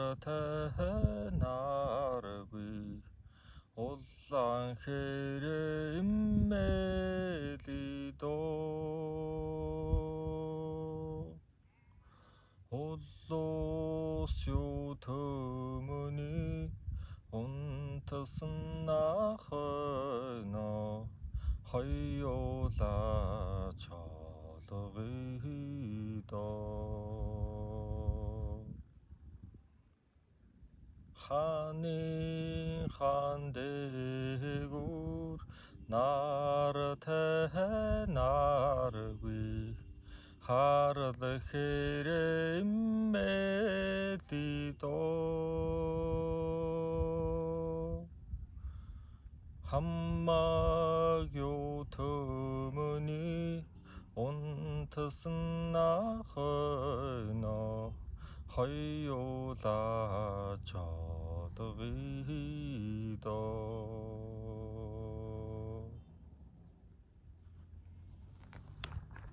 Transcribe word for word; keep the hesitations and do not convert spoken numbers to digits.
тэнаргүй улаан хэрэг имэлидо улус юу төмөний унтсан нахойно хоёулаа чолгойдо ханы хан дээгүүр нар тэнаргүй харал хэрэг имэлидо хаммаг юу төмөний унтсан нахойно хоёулаа чолгойдо